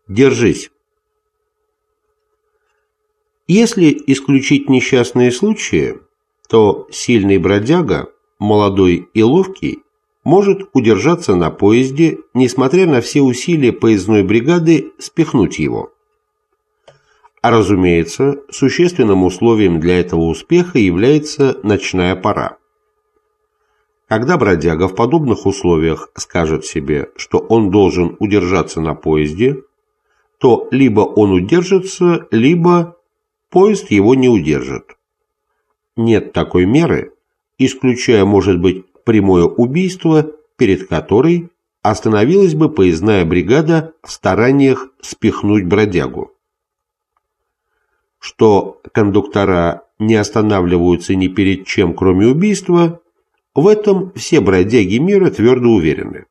Держись. Если исключить несчастные случаи, то сильный бродяга, молодой и ловкий, может удержаться на поезде, несмотря на все усилия поездной бригады спихнуть его. А разумеется, существенным условием для этого успеха является ночная пора. Когда бродяга в подобных условиях скажет себе, что он должен удержаться на поезде, то либо он удержится, либо поезд его не удержит. Нет такой меры, исключая, может быть, прямое убийство, перед которой остановилась бы поездная бригада в стараниях спихнуть бродягу. Что кондуктора не останавливаются ни перед чем, кроме убийства, в этом все бродяги мира твердо уверены.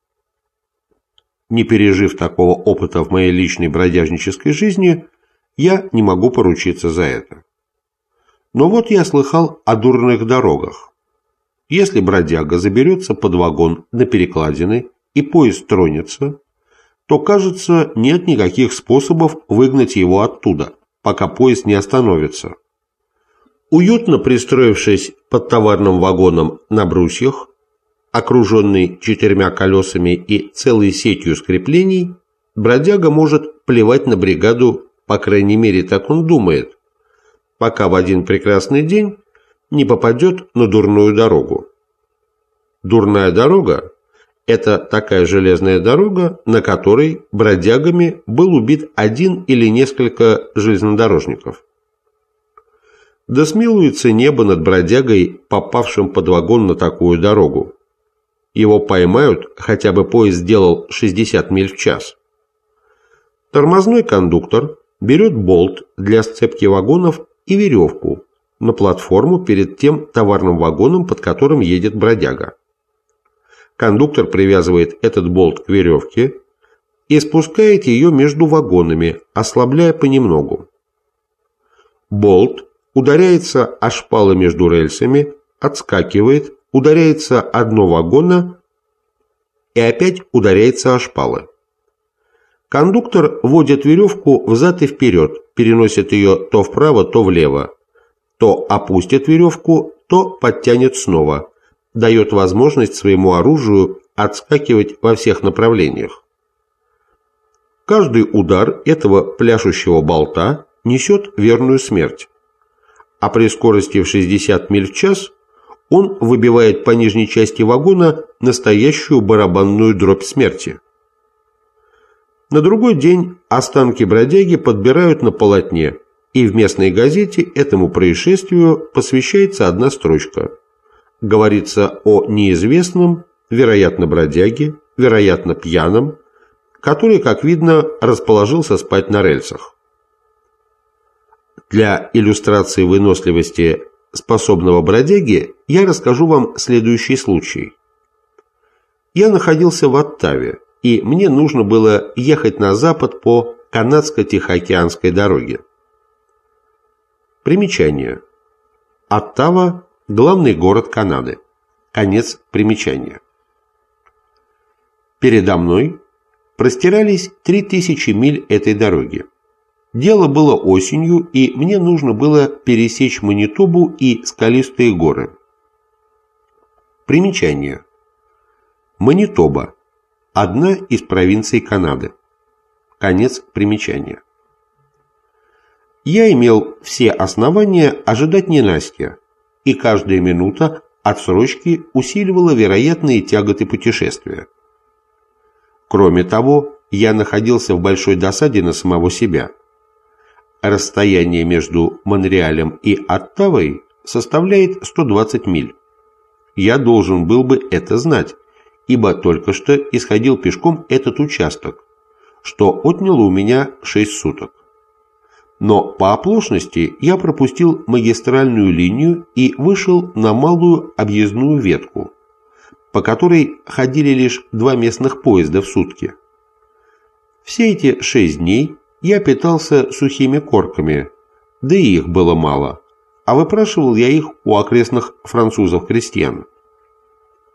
Не пережив такого опыта в моей личной бродяжнической жизни, я не могу поручиться за это. Но вот я слыхал о дурных дорогах. Если бродяга заберется под вагон на перекладины и поезд тронется, то, кажется, нет никаких способов выгнать его оттуда, пока поезд не остановится. Уютно пристроившись под товарным вагоном на брусьях, окруженный 4 колесами и целой сетью скреплений, бродяга может плевать на бригаду, по крайней мере, так он думает, пока в один прекрасный день не попадет на дурную дорогу. Дурная дорога – это такая железная дорога, на которой бродягами был убит один или несколько железнодорожников. Да смилуется небо над бродягой, попавшим под вагон на такую дорогу. Его поймают, хотя бы поезд сделал 60 миль в час. Тормозной кондуктор берет болт для сцепки вагонов и веревку на платформу перед тем товарным вагоном, под которым едет бродяга. Кондуктор привязывает этот болт к веревке и спускает ее между вагонами, ослабляя понемногу. Болт ударяется о шпалы между рельсами, отскакивает, ударяется о дно вагона и опять ударяется о шпалы. Кондуктор водит веревку взад и вперед, переносит ее то вправо, то влево, то опустит веревку, то подтянет снова, дает возможность своему оружию отскакивать во всех направлениях. Каждый удар этого пляшущего болта несет верную смерть, а при скорости в 60 миль в час он выбивает по нижней части вагона настоящую барабанную дробь смерти. На другой день останки бродяги подбирают на полотне, и в местной газете этому происшествию посвящается одна строчка. Говорится о неизвестном, вероятно бродяге, вероятно пьяном, который, как видно, расположился спать на рельсах. Для иллюстрации выносливости способного бродяги я расскажу вам следующий случай. Я находился в Оттаве, и мне нужно было ехать на запад по канадско-тихоокеанской дороге. Примечание. Оттава – главный город Канады. Конец примечания. Передо мной простирались 3000 миль этой дороги. Дело было осенью, и мне нужно было пересечь Манитобу и скалистые горы. Примечание. Манитоба – одна из провинций Канады. Конец примечания. Я имел все основания ожидать ненастья, и каждая минута отсрочки усиливала вероятные тяготы путешествия. Кроме того, я находился в большой досаде на самого себя. Расстояние между Монреалем и Оттавой составляет 120 миль. Я должен был бы это знать, ибо только что исходил пешком этот участок, что отняло у меня 6 суток. Но по оплошности я пропустил магистральную линию и вышел на малую объездную ветку, по которой ходили лишь 2 местных поезда в сутки. Все эти 6 дней я питался сухими корками, да и их было мало, а выпрашивал я их у окрестных французов-крестьян.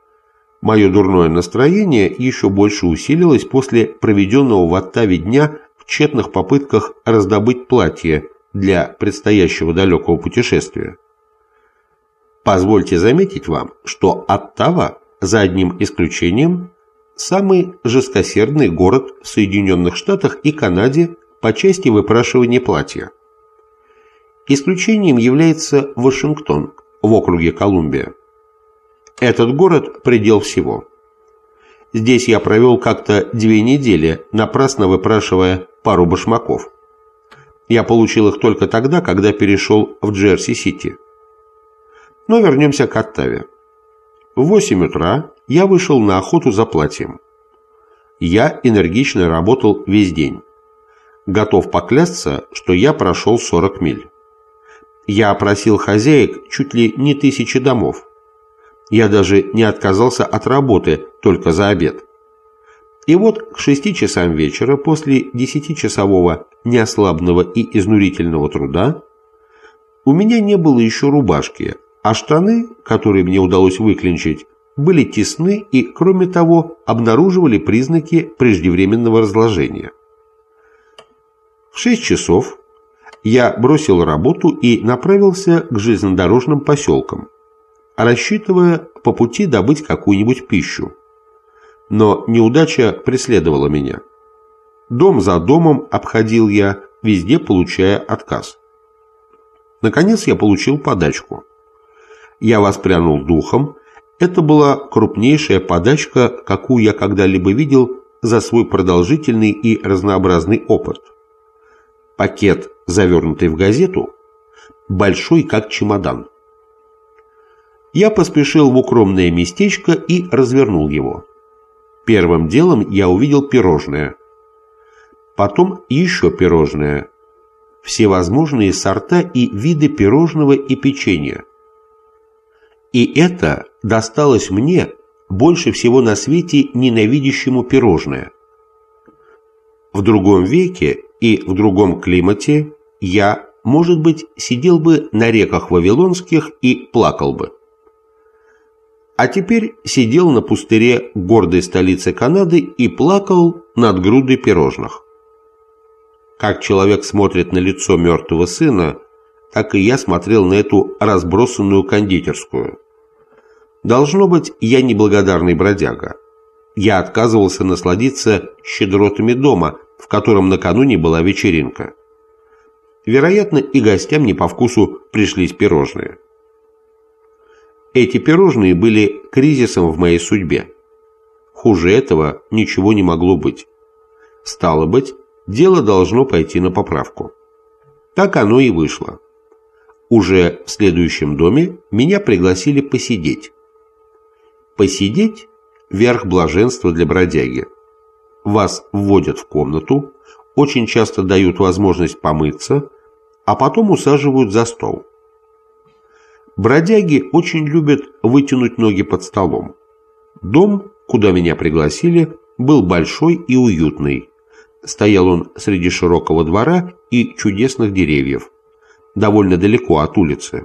Мое дурное настроение еще больше усилилось после проведенного в Оттаве дня тщетных попытках раздобыть платье для предстоящего далекого путешествия. Позвольте заметить вам, что Оттава, за одним исключением, самый жесткосердный город в Соединенных Штатах и Канаде по части выпрашивания платья. Исключением является Вашингтон в округе Колумбия. Этот город – предел всего. Здесь я провел как-то 2 недели, напрасно выпрашивая пару башмаков. Я получил их только тогда, когда перешел в Джерси-Сити. Но вернемся к Оттаве. В 8 утра я вышел на охоту за платьем. Я энергично работал весь день. Готов поклясться, что я прошел 40 миль. Я опросил хозяек чуть ли не 1000 домов. Я даже не отказался от работы только за обед. И вот к 6 часам вечера, после 10-часового неослабного и изнурительного труда, у меня не было еще рубашки, а штаны, которые мне удалось выклинчить, были тесны и, кроме того, обнаруживали признаки преждевременного разложения. В 6 часов я бросил работу и направился к железнодорожным поселкам, рассчитывая по пути добыть какую-нибудь пищу. Но неудача преследовала меня. Дом за домом обходил я, везде получая отказ. Наконец я получил подачку. Я воспрянул духом. Это была крупнейшая подачка, какую я когда-либо видел за свой продолжительный и разнообразный опыт. Пакет, завернутый в газету, большой как чемодан. Я поспешил в укромное местечко и развернул его. Первым делом я увидел пирожное. Потом еще пирожное. Всевозможные сорта и виды пирожного и печенья. И это досталось мне, больше всего на свете ненавидящему пирожное. В другом веке и в другом климате я, может быть, сидел бы на реках вавилонских и плакал бы. А теперь сидел на пустыре гордой столицы Канады и плакал над грудой пирожных. Как человек смотрит на лицо мертвого сына, так и я смотрел на эту разбросанную кондитерскую. Должно быть, я неблагодарный бродяга. Я отказывался насладиться щедротами дома, в котором накануне была вечеринка. Вероятно, и гостям не по вкусу пришлись пирожные. Эти пирожные были кризисом в моей судьбе. Хуже этого ничего не могло быть. Стало быть, дело должно пойти на поправку. Так оно и вышло. Уже в следующем доме меня пригласили посидеть. Посидеть – верх блаженства для бродяги. Вас вводят в комнату, очень часто дают возможность помыться, а потом усаживают за стол. Бродяги очень любят вытянуть ноги под столом. Дом, куда меня пригласили, был большой и уютный. Стоял он среди широкого двора и чудесных деревьев, довольно далеко от улицы.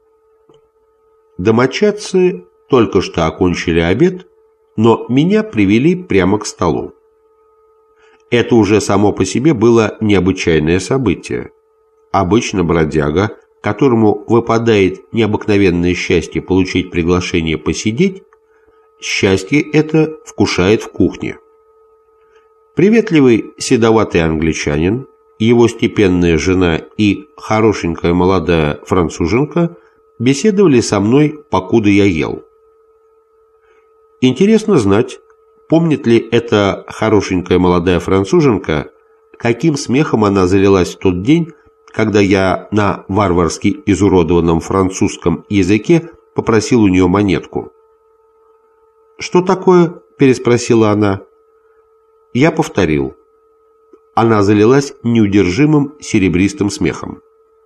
Домочадцы только что окончили обед, но меня привели прямо к столу. Это уже само по себе было необычайное событие. Обычно бродяга, которому выпадает необыкновенное счастье получить приглашение посидеть, счастье это вкушает в кухне. Приветливый седоватый англичанин, его степенная жена и хорошенькая молодая француженка беседовали со мной, покуда я ел. Интересно знать, помнит ли эта хорошенькая молодая француженка, каким смехом она залилась в тот день, когда я на варварски изуродованном французском языке попросил у нее монетку. «Что такое?» – переспросила она. Я повторил. Она залилась неудержимым серебристым смехом.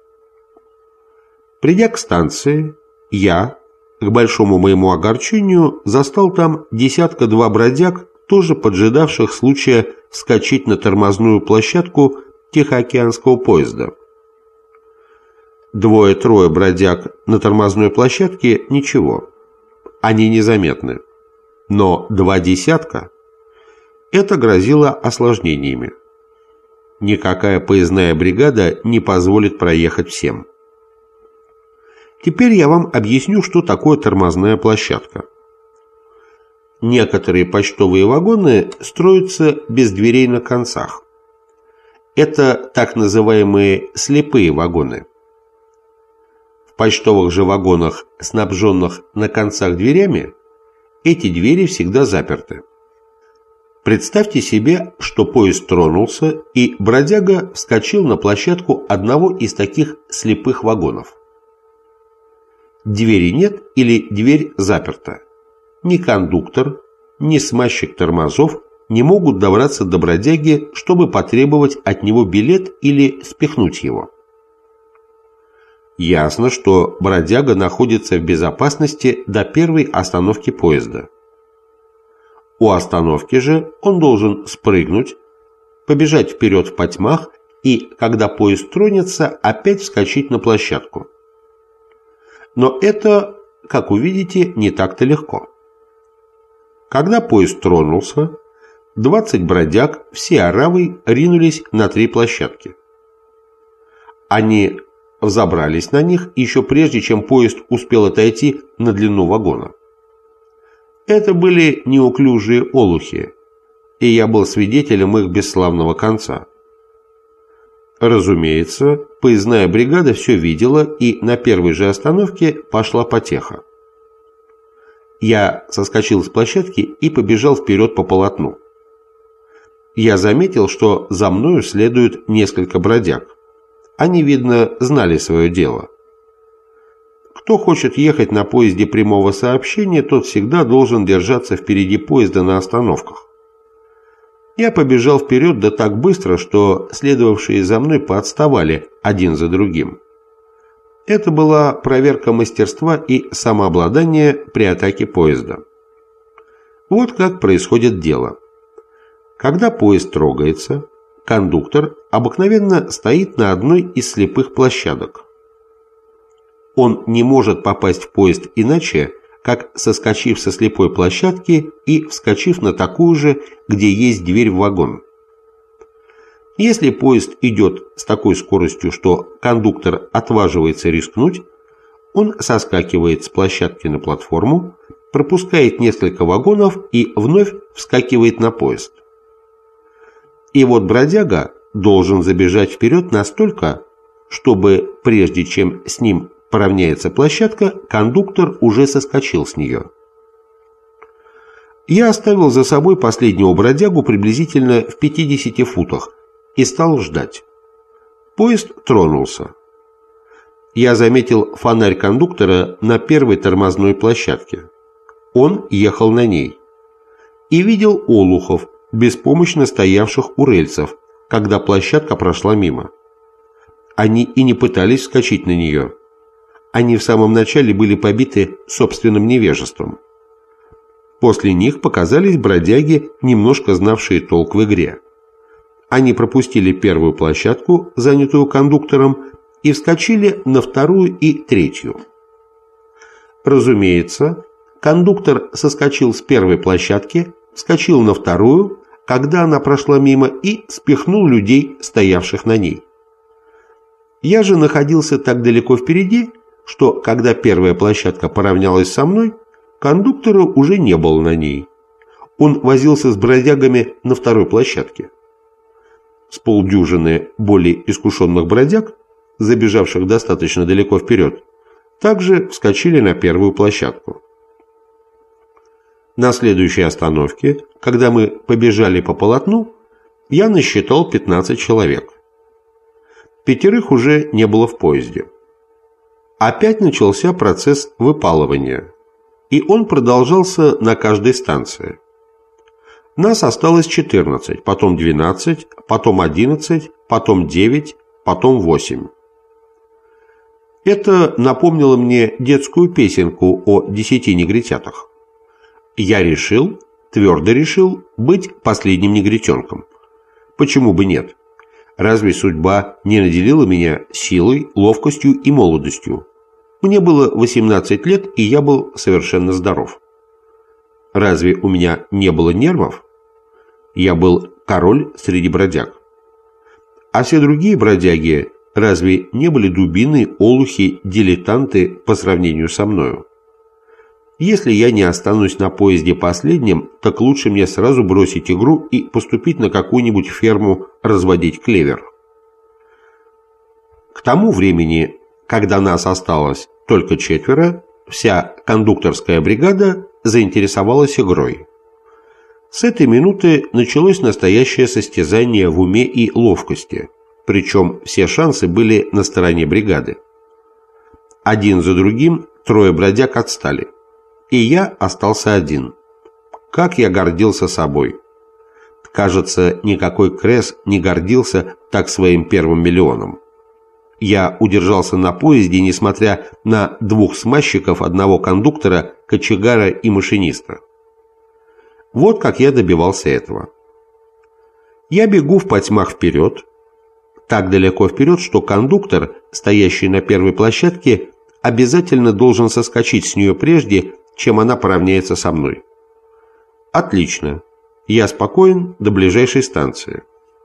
Придя к станции, я, к большому моему огорчению, застал там 1-2 бродяг, тоже поджидавших случая вскочить на тормозную площадку Тихоокеанского поезда. 2-3 бродяг на тормозной площадке – ничего, они незаметны. Но 2 десятка – это грозило осложнениями. Никакая поездная бригада не позволит проехать всем. Теперь я вам объясню, что такое тормозная площадка. Некоторые почтовые вагоны строятся без дверей на концах. Это так называемые слепые вагоны. В почтовых же вагонах, снабженных на концах дверями, эти двери всегда заперты. Представьте себе, что поезд тронулся, и бродяга вскочил на площадку одного из таких слепых вагонов. Двери нет или дверь заперта. Ни кондуктор, ни смазчик тормозов не могут добраться до бродяги, чтобы потребовать от него билет или спихнуть его. Ясно, что бродяга находится в безопасности до первой остановки поезда. У остановки же он должен спрыгнуть, побежать вперед в потьмах и, когда поезд тронется, опять вскочить на площадку. Но это, как увидите, не так-то легко. Когда поезд тронулся, 20 бродяг все оравой ринулись на 3 площадки. Они взобрались на них еще прежде, чем поезд успел отойти на длину вагона. Это были неуклюжие олухи, и я был свидетелем их бесславного конца. Разумеется, поездная бригада все видела, и на первой же остановке пошла потеха. Я соскочил с площадки и побежал вперед по полотну. Я заметил, что за мною следует несколько бродяг. Они, видно, знали свое дело. Кто хочет ехать на поезде прямого сообщения, тот всегда должен держаться впереди поезда на остановках. Я побежал вперед да так быстро, что следовавшие за мной поотставали один за другим. Это была проверка мастерства и самообладания при атаке поезда. Вот как происходит дело. Когда поезд трогается, кондуктор обыкновенно стоит на одной из слепых площадок. Он не может попасть в поезд иначе, как соскочив со слепой площадки и вскочив на такую же, где есть дверь в вагон. Если поезд идет с такой скоростью, что кондуктор отваживается рискнуть, он соскакивает с площадки на платформу, пропускает несколько вагонов и вновь вскакивает на поезд. И вот бродяга должен забежать вперед настолько, чтобы, прежде чем с ним поравняется площадка, кондуктор уже соскочил с нее. Я оставил за собой последнего бродягу приблизительно в 50 футах и стал ждать. Поезд тронулся. Я заметил фонарь кондуктора на первой тормозной площадке. Он ехал на ней. И видел олухов, беспомощно стоявших у рельсов, когда площадка прошла мимо. Они и не пытались вскочить на нее. Они в самом начале были побиты собственным невежеством. После них показались бродяги, немножко знавшие толк в игре. Они пропустили первую площадку, занятую кондуктором, и вскочили на вторую и третью. Разумеется, кондуктор соскочил с первой площадки, вскочил на вторую, когда она прошла мимо, и спихнул людей, стоявших на ней. Я же находился так далеко впереди, что, когда первая площадка поравнялась со мной, кондуктора уже не было на ней. Он возился с бродягами на второй площадке. С полдюжины более искушенных бродяг, забежавших достаточно далеко вперед, также вскочили на первую площадку. На следующей остановке, когда мы побежали по полотну, я насчитал 15 человек. 5 уже не было в поезде. Опять начался процесс выпалывания, и он продолжался на каждой станции. Нас осталось 14, потом 12, потом 11, потом 9, потом 8. Это напомнило мне детскую песенку о 10 негритятах. Я решил, твердо решил, быть последним негритенком. Почему бы нет? Разве судьба не наделила меня силой, ловкостью и молодостью? Мне было 18 лет, и я был совершенно здоров. Разве у меня не было нервов? Я был король среди бродяг. А все другие бродяги разве не были дубины, олухи, дилетанты по сравнению со мною? Если я не останусь на поезде последним, так лучше мне сразу бросить игру и поступить на какую-нибудь ферму разводить клевер. К тому времени, когда нас осталось только 4, вся кондукторская бригада заинтересовалась игрой. С этой минуты началось настоящее состязание в уме и ловкости, причем все шансы были на стороне бригады. Один за другим 3 бродяг отстали, и я остался один. Как я гордился собой! Кажется, никакой Кресс не гордился так своим первым миллионом. Я удержался на поезде, несмотря на 2 смазчиков, 1 кондуктора, кочегара и машиниста. Вот как я добивался этого. Я бегу в потьмах вперед, так далеко вперед, что кондуктор, стоящий на первой площадке, обязательно должен соскочить с нее прежде, чем она поравняется со мной. Отлично. Я спокоен до ближайшей станции.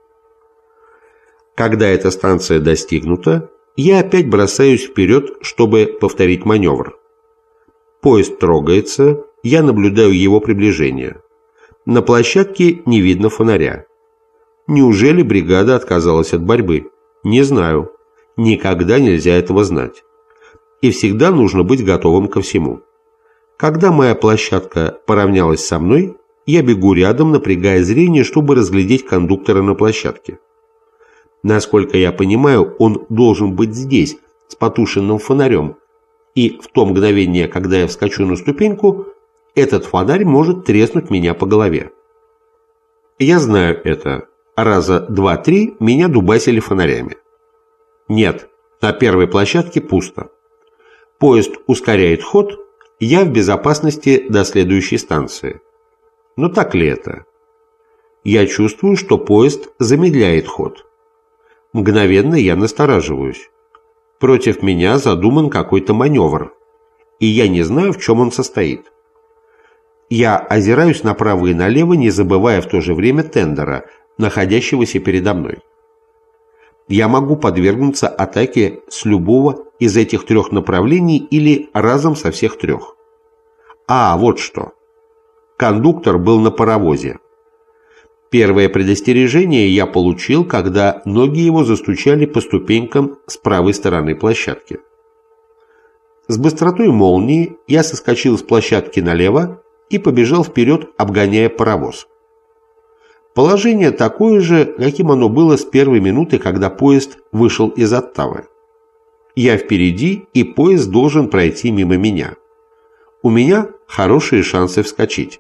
Когда эта станция достигнута, я опять бросаюсь вперед, чтобы повторить маневр. Поезд трогается, я наблюдаю его приближение. На площадке не видно фонаря. Неужели бригада отказалась от борьбы? Не знаю. Никогда нельзя этого знать. И всегда нужно быть готовым ко всему. Когда моя площадка поравнялась со мной, я бегу рядом, напрягая зрение, чтобы разглядеть кондуктора на площадке. Насколько я понимаю, он должен быть здесь, с потушенным фонарем, и в то мгновение, когда я вскочу на ступеньку, этот фонарь может треснуть меня по голове. Я знаю это. Раза 2-3 меня дубасили фонарями. Нет, на первой площадке пусто. Поезд ускоряет ход, я в безопасности до следующей станции. Но так ли это? Я чувствую, что поезд замедляет ход. Мгновенно я настораживаюсь. Против меня задуман какой-то маневр, и я не знаю, в чем он состоит. Я озираюсь направо и налево, не забывая в то же время тендера, находящегося передо мной. Я могу подвергнуться атаке с любого из этих 3 направлений или разом со всех 3. Вот что. Кондуктор был на паровозе. Первое предостережение я получил, когда ноги его застучали по ступенькам с правой стороны площадки. С быстротой молнии я соскочил с площадки налево и побежал вперед, обгоняя паровоз. Положение такое же, каким оно было с первой минуты, когда поезд вышел из Оттавы. Я впереди, и поезд должен пройти мимо меня. У меня хорошие шансы вскочить.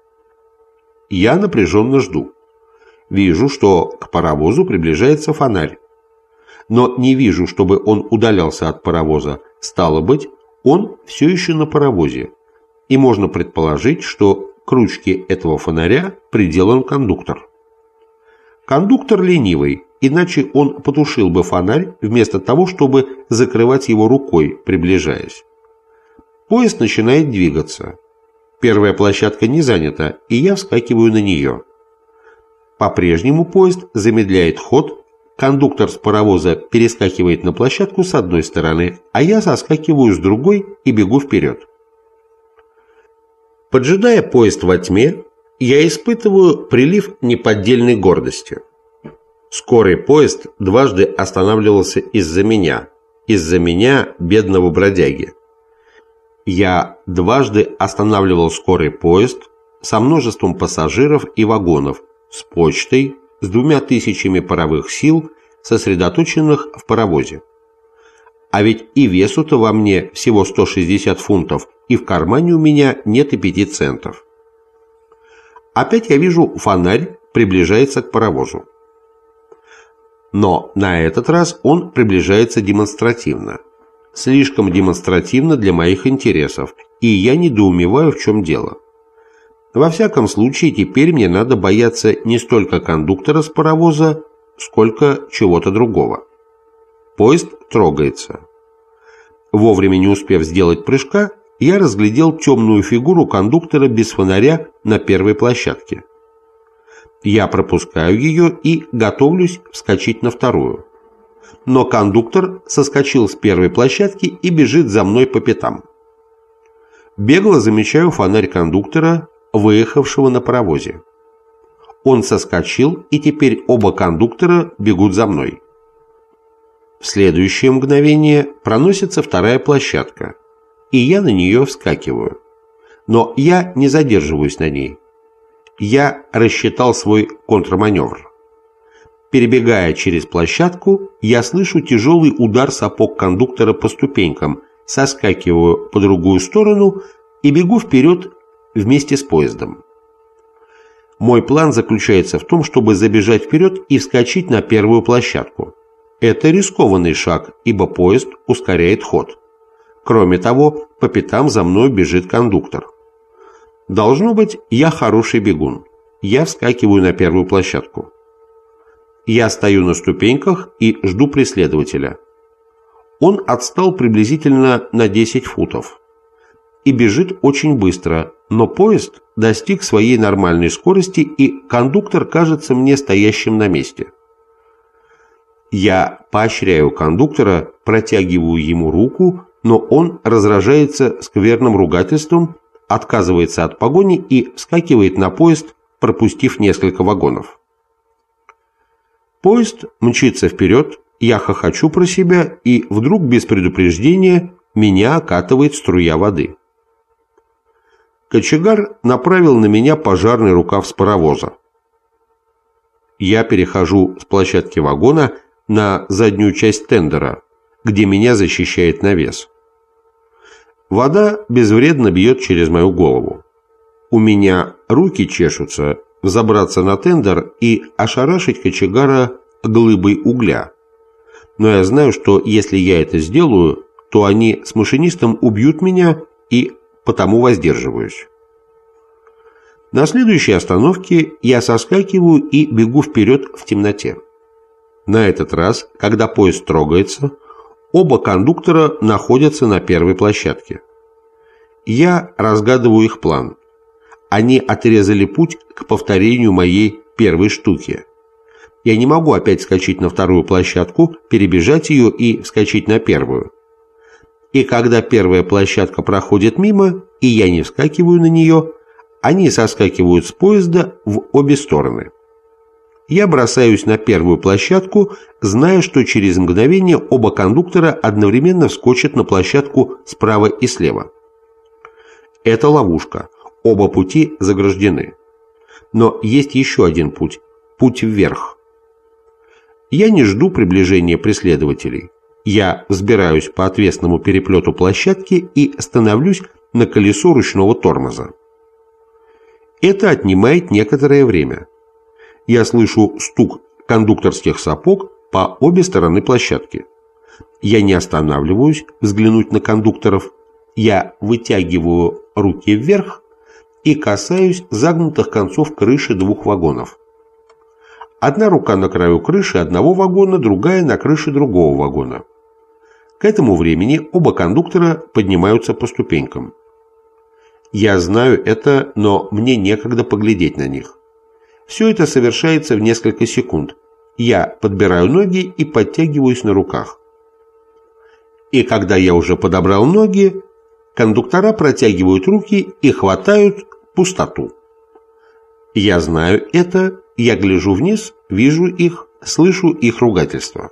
Я напряженно жду. Вижу, что к паровозу приближается фонарь. Но не вижу, чтобы он удалялся от паровоза. Стало быть, он все еще на паровозе. И можно предположить, что к ручке этого фонаря приделан кондуктор. Кондуктор ленивый, иначе он потушил бы фонарь вместо того, чтобы закрывать его рукой, приближаясь. Поезд начинает двигаться. Первая площадка не занята, и я вскакиваю на нее. По-прежнему поезд замедляет ход, кондуктор с паровоза перескакивает на площадку с одной стороны, а я соскакиваю с другой и бегу вперед. Поджидая поезд во тьме, я испытываю прилив неподдельной гордости. Скорый поезд дважды останавливался из-за меня, бедного бродяги. Я дважды останавливал скорый поезд со множеством пассажиров и вагонов, с почтой, с 2000 паровых сил, сосредоточенных в паровозе. А ведь и весу-то во мне всего 160 фунтов, и в кармане у меня нет и 5 центов. Опять я вижу, фонарь приближается к паровозу. Но на этот раз он приближается демонстративно. Слишком демонстративно для моих интересов, и я недоумеваю, в чем дело. Во всяком случае, теперь мне надо бояться не столько кондуктора с паровоза, сколько чего-то другого. Поезд трогается. Вовремя не успев сделать прыжка, я разглядел темную фигуру кондуктора без фонаря на первой площадке. Я пропускаю ее и готовлюсь вскочить на вторую. Но кондуктор соскочил с первой площадки и бежит за мной по пятам. Бегло замечаю фонарь кондуктора, выехавшего на паровозе. Он соскочил, и теперь оба кондуктора бегут за мной. В следующее мгновение проносится вторая площадка, и я на нее вскакиваю. Но я не задерживаюсь на ней. Я рассчитал свой контрманевр. Перебегая через площадку, я слышу тяжелый удар сапог кондуктора по ступенькам, соскакиваю по другую сторону и бегу вперед вместе с поездом. Мой план заключается в том, чтобы забежать вперед и вскочить на первую площадку. Это рискованный шаг, ибо поезд ускоряет ход. Кроме того, по пятам за мной бежит кондуктор. Должно быть, я хороший бегун. Я вскакиваю на первую площадку. Я стою на ступеньках и жду преследователя. Он отстал приблизительно на 10 футов и бежит очень быстро, но поезд достиг своей нормальной скорости, и кондуктор кажется мне стоящим на месте. Я поощряю кондуктора, протягиваю ему руку, но он разражается скверным ругательством, отказывается от погони и вскакивает на поезд, пропустив несколько вагонов. Поезд мчится вперед, я хохочу про себя, и вдруг без предупреждения меня окатывает струя воды. Кочегар направил на меня пожарный рукав с паровоза. Я перехожу с площадки вагона на заднюю часть тендера, где меня защищает навес. Вода безвредно бьет через мою голову. У меня руки чешутся взобраться на тендер и ошарашить кочегара глыбой угля. Но я знаю, что если я это сделаю, то они с машинистом убьют меня, и потому воздерживаюсь. На следующей остановке я соскакиваю и бегу вперед в темноте. На этот раз, когда поезд трогается, оба кондуктора находятся на первой площадке. Я разгадываю их план. Они отрезали путь к повторению моей первой штуки. Я не могу опять вскочить на вторую площадку, перебежать ее и вскочить на первую. И когда первая площадка проходит мимо, и я не вскакиваю на нее, они соскакивают с поезда в обе стороны. Я бросаюсь на первую площадку, зная, что через мгновение оба кондуктора одновременно вскочат на площадку справа и слева. Это ловушка. Оба пути заграждены. Но есть еще один путь. Путь вверх. Я не жду приближения преследователей. Я взбираюсь по отвесному переплету площадки и становлюсь на колесо ручного тормоза. Это отнимает некоторое время. Я слышу стук кондукторских сапог по обе стороны площадки. Я не останавливаюсь взглянуть на кондукторов. Я вытягиваю руки вверх и касаюсь загнутых концов крыши двух вагонов. Одна рука на краю крыши одного вагона, другая на крыше другого вагона. К этому времени оба кондуктора поднимаются по ступенькам. Я знаю это, но мне некогда поглядеть на них. Все это совершается в несколько секунд. Я подбираю ноги и подтягиваюсь на руках. И когда я уже подобрал ноги, кондуктора протягивают руки и хватают пустоту. Я знаю это, я гляжу вниз, вижу их, слышу их ругательство.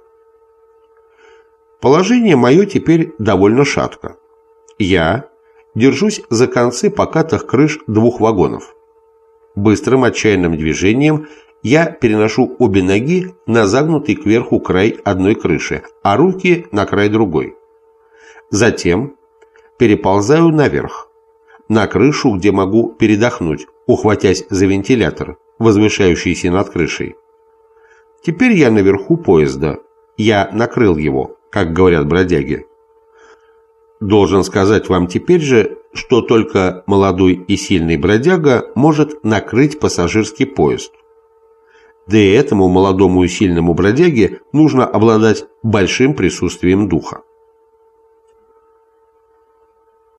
Положение мое теперь довольно шатко. Я держусь за концы покатых крыш двух вагонов. Быстрым отчаянным движением я переношу обе ноги на загнутый кверху край одной крыши, а руки на край другой. Затем переползаю наверх, на крышу, где могу передохнуть, ухватясь за вентилятор, возвышающийся над крышей. Теперь я наверху поезда. Я накрыл его, как говорят бродяги. Должен сказать вам теперь же, что только молодой и сильный бродяга может накрыть пассажирский поезд. Да и этому молодому и сильному бродяге нужно обладать большим присутствием духа.